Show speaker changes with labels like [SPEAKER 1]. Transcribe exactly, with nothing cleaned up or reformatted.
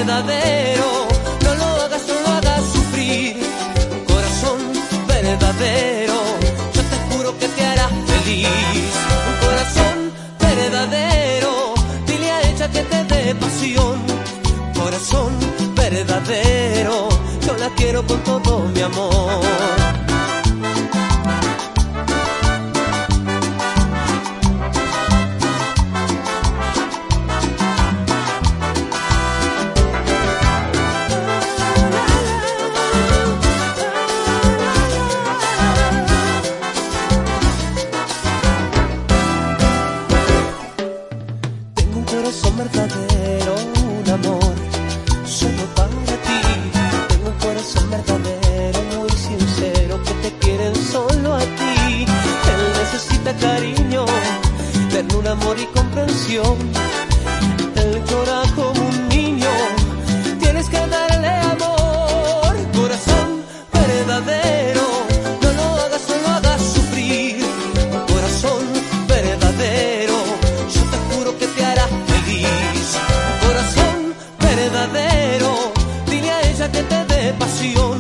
[SPEAKER 1] verdadero, no lo hagas, no lo hagas sufrir. Un corazón verdadero, yo te juro que te hará feliz. Un corazón verdadero, dile a ella que te dé pasión. Corazón verdadero, yo la quiero con todo mi amor.
[SPEAKER 2] Corazón verdadero, un amor solo para ti. Tengo un corazón verdadero, muy sincero, que te quieren solo a ti. Él necesita cariño, ternura, amor y comprensión. Él llora como un niño, tienes que darle amor. Corazón verdadero, no lo hagas, no lo hagas sufrir. Corazón verdadero, yo te juro que te hará feliz. Corazón verdadero, dile a ella que te dé pasión.